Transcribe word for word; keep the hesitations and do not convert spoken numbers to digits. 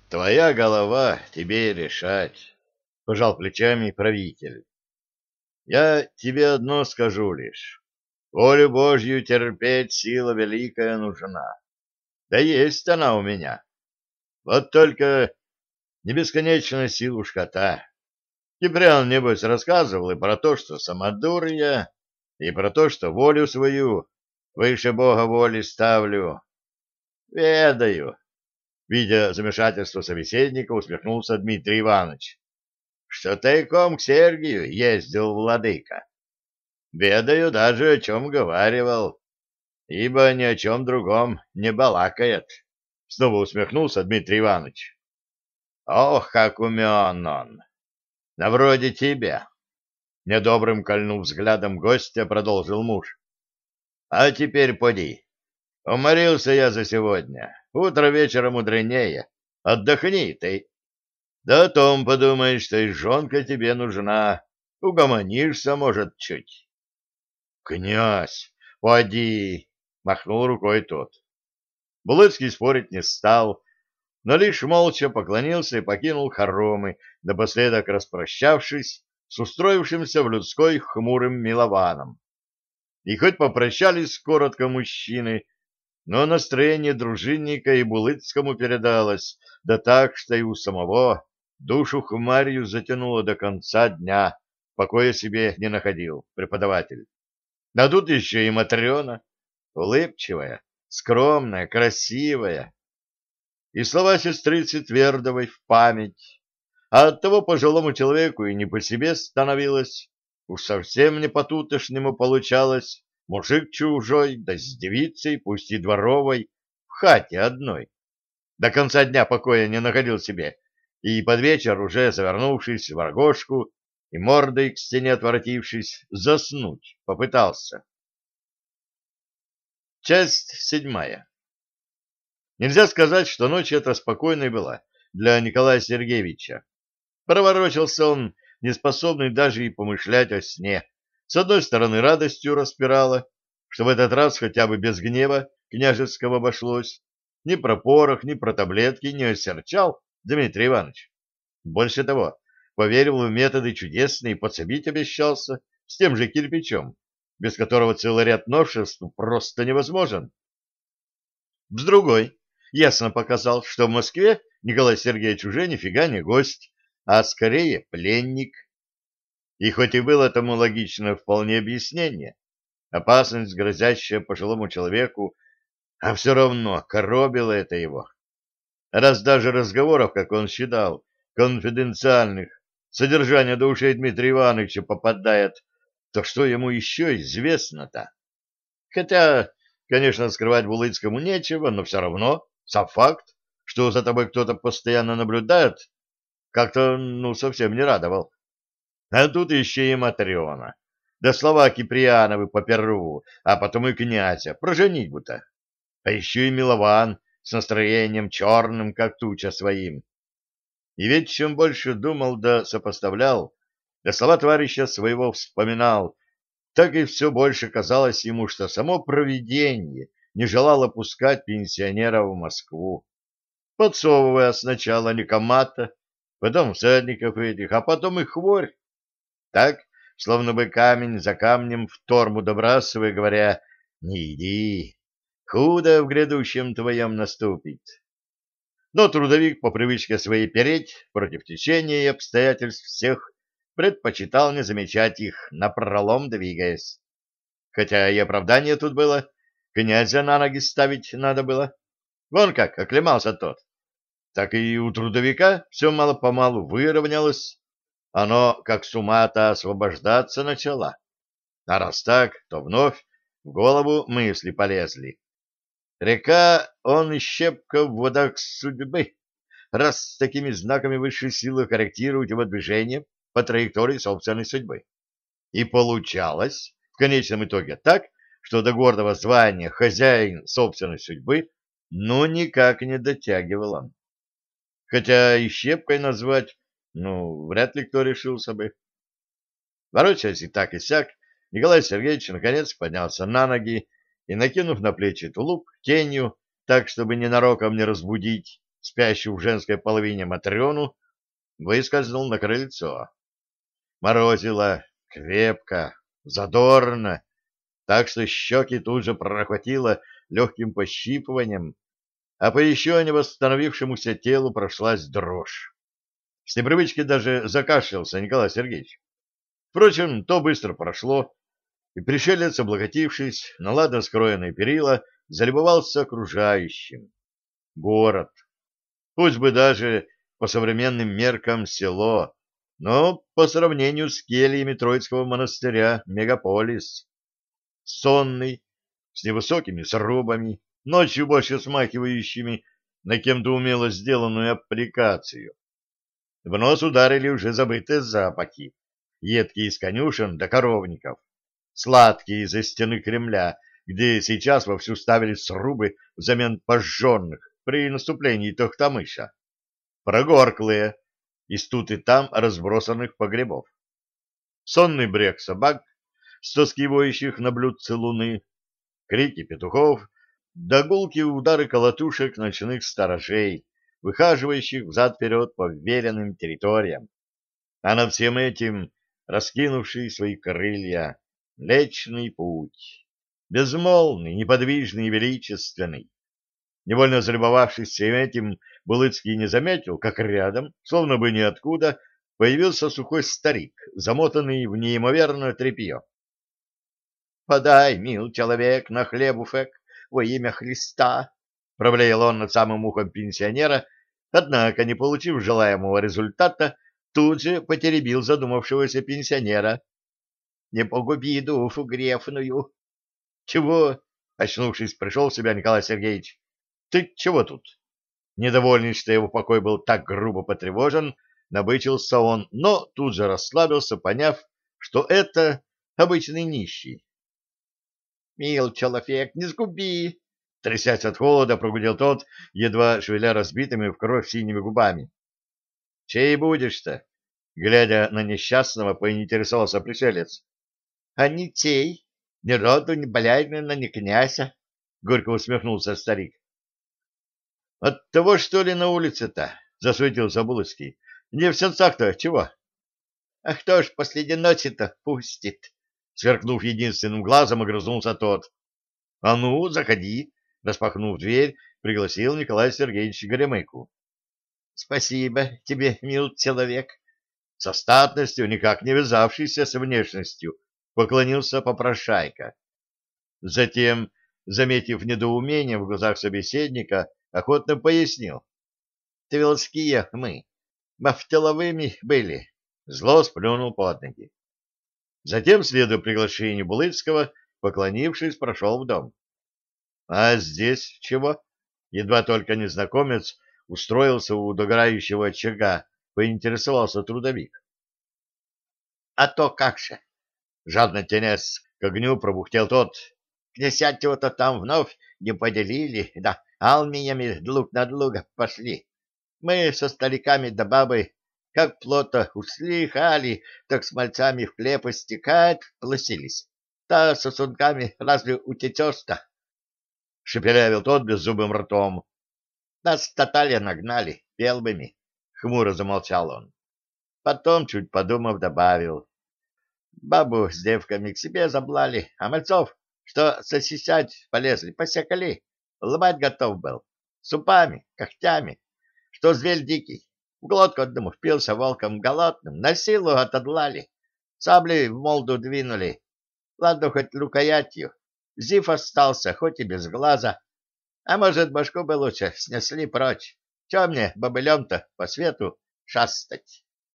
Твоя голова, тебе и решать, — пожал плечами правитель. Я тебе одно скажу лишь. Волю Божью терпеть сила великая нужна. Да есть она у меня. Вот только не бесконечная силушка та. Киприан, небось, рассказывал и про то, что самодур я, и про то, что волю свою выше Бога воли ставлю. Ведаю. Видя замешательство собеседника, усмехнулся Дмитрий Иванович. Что тайком к Сергию ездил владыка. Ведаю даже, о чем говаривал, ибо ни о чем другом не балакает. Снова усмехнулся Дмитрий Иванович. Ох, как умен он! На вроде тебя. Недобрым кольнув взглядом гостя, продолжил муж. А теперь поди. Уморился я за сегодня. Утро вечера мудренее. Отдохни ты. Да о том подумай, что и жонка тебе нужна. Угомонишься, может, чуть. Князь, поди, махнул рукой тот. Булыцкий спорить не стал, но лишь молча поклонился и покинул хоромы, напоследок распрощавшись с устроившимся в людской хмурым милованом. И хоть попрощались коротко мужчины, но настроение дружинника и Булыцкому передалось, да так, что и у самого душу хмарью затянуло до конца дня, покоя себе не находил преподаватель. А тут еще и Матрена, улыбчивая, скромная, красивая. И слова сестрицы Твердовой в память. А оттого пожилому человеку и не по себе становилось. Уж совсем не по-тутошнему получалось. Мужик чужой, да с девицей, пусть и дворовой, в хате одной. До конца дня покоя не находил себе. И под вечер, уже завернувшись в рогожку и мордой к стене отворотившись, заснуть попытался. Часть седьмая. Нельзя сказать, что ночь эта спокойной была для Николая Сергеевича. Проворочился он, неспособный даже и помышлять о сне. С одной стороны, радостью распирало, что в этот раз хотя бы без гнева княжеского обошлось. Ни про порох, ни про таблетки не осерчал Дмитрий Иванович. Больше того, поверил в методы чудесные и подсобить обещался с тем же кирпичом, без которого целый ряд новшеств просто невозможен. С другой, ясно показал, что в Москве Николай Сергеевич уже нифига не гость, а скорее пленник. И хоть и было этому логичное вполне объяснение, опасность, грозящая пожилому человеку, а все равно коробило это его. Раз даже разговоров, как он считал, конфиденциальных, содержание до ушей Дмитрия Ивановича попадает, то что ему еще известно-то? Хотя, конечно, скрывать Булыцкому нечего, но все равно, сам факт, что за тобой кто-то постоянно наблюдает, как-то, ну, совсем не радовал. А тут еще и Матрена. Да слова Киприановы по перву, а потом и князя, про женитьбу-то. А еще и Милован с настроением черным, как туча своим. И ведь чем больше думал да сопоставлял, да слова товарища своего вспоминал, так и все больше казалось ему, что само провидение не желало пускать пенсионера в Москву, подсовывая сначала Никомата, потом всадников этих, а потом и хворь. Так, словно бы камень за камнем в торму добрасывая, говоря: «Не иди, худо в грядущем твоем наступит». Но трудовик по привычке своей переть против течения и обстоятельств всех предпочитал не замечать их, напролом двигаясь. Хотя и оправдание тут было, князя на ноги ставить надо было. Вон как оклемался тот. Так и у трудовика все мало-помалу выровнялось. Оно, как с ума-то, освобождаться начало. А раз так, то вновь в голову мысли полезли. Река, он и щепка в водах судьбы, раз с такими знаками высшей силы корректирует его движение по траектории собственной судьбы. И получалось в конечном итоге так, что до гордого звания хозяин собственной судьбы ну никак не дотягивал он. Хотя и щепкой назвать, ну, вряд ли кто решился бы. Ворочаясь и так и сяк, Николай Сергеевич наконец поднялся на ноги и, накинув на плечи тулуп, тенью, так, чтобы ненароком не разбудить спящую в женской половине Матрёну, выскользнул на крыльцо. Морозило крепко, задорно, так что щеки тут же прохватило легким пощипыванием, а по еще не восстановившемуся телу прошлась дрожь. С непривычки даже закашлялся Николай Сергеевич. Впрочем, то быстро прошло, и пришелец, облокотившись на ладно скроенные перила, залюбовался окружающим. Город. Пусть бы даже по современным меркам село, но по сравнению с кельями Троицкого монастыря мегаполис. Сонный, с невысокими срубами, ночью больше смахивающими на кем-то умело сделанную аппликацию. В нос ударили уже забытые запахи, едкие из конюшен до коровников, сладкие из-за стены Кремля, где сейчас вовсю ставили срубы взамен пожженных при наступлении Тохтамыша, прогорклые, из тут и там разбросанных погребов. Сонный брег собак, стоскивающих на блюдце луны, крики петухов, да гулкие удары колотушек ночных сторожей, выхаживающих взад-вперед по вверенным территориям. А над всем этим раскинувший свои крылья Млечный Путь, безмолвный, неподвижный и величественный. Невольно залюбовавшись всем этим, Булыцкий не заметил, как рядом, словно бы ниоткуда, появился сухой старик, замотанный в неимоверное тряпье. — Подай, мил человек, на хлебуфек во имя Христа! — проблеял он над самым ухом пенсионера, однако, не получив желаемого результата, тут же потеребил задумавшегося пенсионера. — Не погуби душу грешную! — Чего? — очнувшись, пришел в себя Николай Сергеевич. — Ты чего тут? Недовольный, что его покой был так грубо потревожен, набычился он, но тут же расслабился, поняв, что это обычный нищий. — Мил человек, не сгуби! — трясясь от холода, прогудел тот, едва шевеля разбитыми в кровь синими губами. — Чей будешь-то? — глядя на несчастного, поинтересовался пришелец. — А не тей, ни роду, ни болярина, ни князя, — горько усмехнулся старик. — От того, что ли, на улице-то? — засуетился Булыцкий. — Не в сердцах-то чего? — А кто ж после ночи-то пустит? — сверкнув единственным глазом, огрызнулся тот. — А ну, заходи! — распахнув дверь, пригласил Николай Сергеевич Горемыку. — Спасибо тебе, мил человек. Со статностью, никак не вязавшейся с внешностью, поклонился попрошайка. Затем, заметив недоумение в глазах собеседника, охотно пояснил. — Тверские мы, мафтеловыми были. Зло сплюнул под ноги. Затем, следуя приглашению Булыцкого, поклонившись, прошел в дом. — А здесь чего? Едва только незнакомец устроился у догорающего очага, поинтересовался трудовик. — А то как же! — жадно тянясь к огню, пробухтел тот. — Князятего-то там вновь не поделили, да алмиями друг на друга пошли. Мы со стариками да бабой как плота услыхали, так с мальцами в клепость стекать плосились. Та сосунками разве утечешь-то? — шепелявил тот беззубым ртом. — Нас татали нагнали, белбыми, — хмуро замолчал он. Потом, чуть подумав, добавил. Бабу с девками к себе заблали, а мальцов, что сосисять полезли, посекали. Ломать готов был. Супами, когтями, что зверь дикий. В глотку одному впился волком голодным, на силу отодлали. Сабли в молду двинули. Ладно, хоть рукоятью. Зив остался, хоть и без глаза. А может, башку бы лучше снесли прочь. Че мне, бобылем-то, по свету шастать?